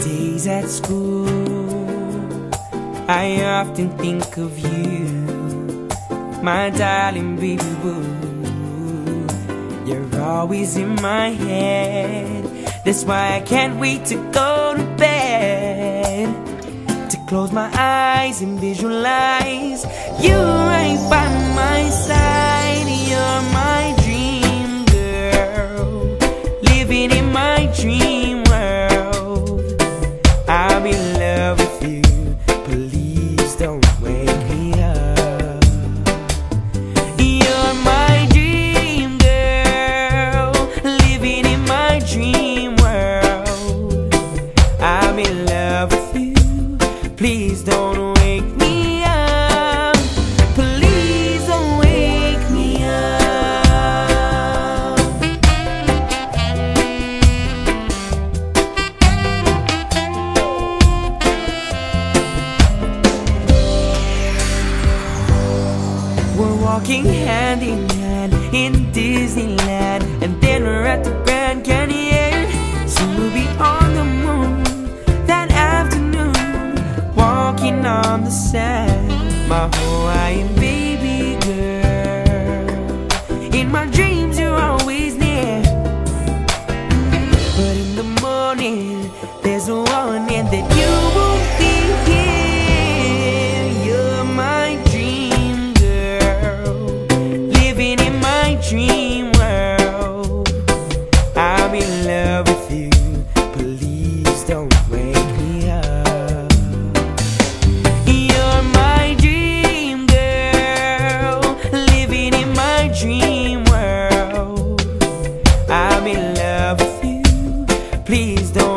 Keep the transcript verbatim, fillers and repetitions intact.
days at school, I often think of you, my darling baby boo. You're always in my head. That's why I can't wait to go to bed, to close my eyes and visualize you right by my side. You're my dream girl, living in my dream world. I'm in love with you, please don't wake me up. You're my dream girl, living in my dream world. I'm in love with you, please don't wake me up. Please don't wake me up. We're walking hand in hand in Disneyland, and then we're at the Grand Canyon. Soon we'll be on the moon that afternoon, walking on the sand, my Hawaiian baby girl. In my dreams you're always near, but in the morning there's a warning that you won't be here. You're my dream girl, living in my dream world. I'm in love with you, please don't wake me up. You're my dream girl, living in my dream world. I'm in love with you, please don't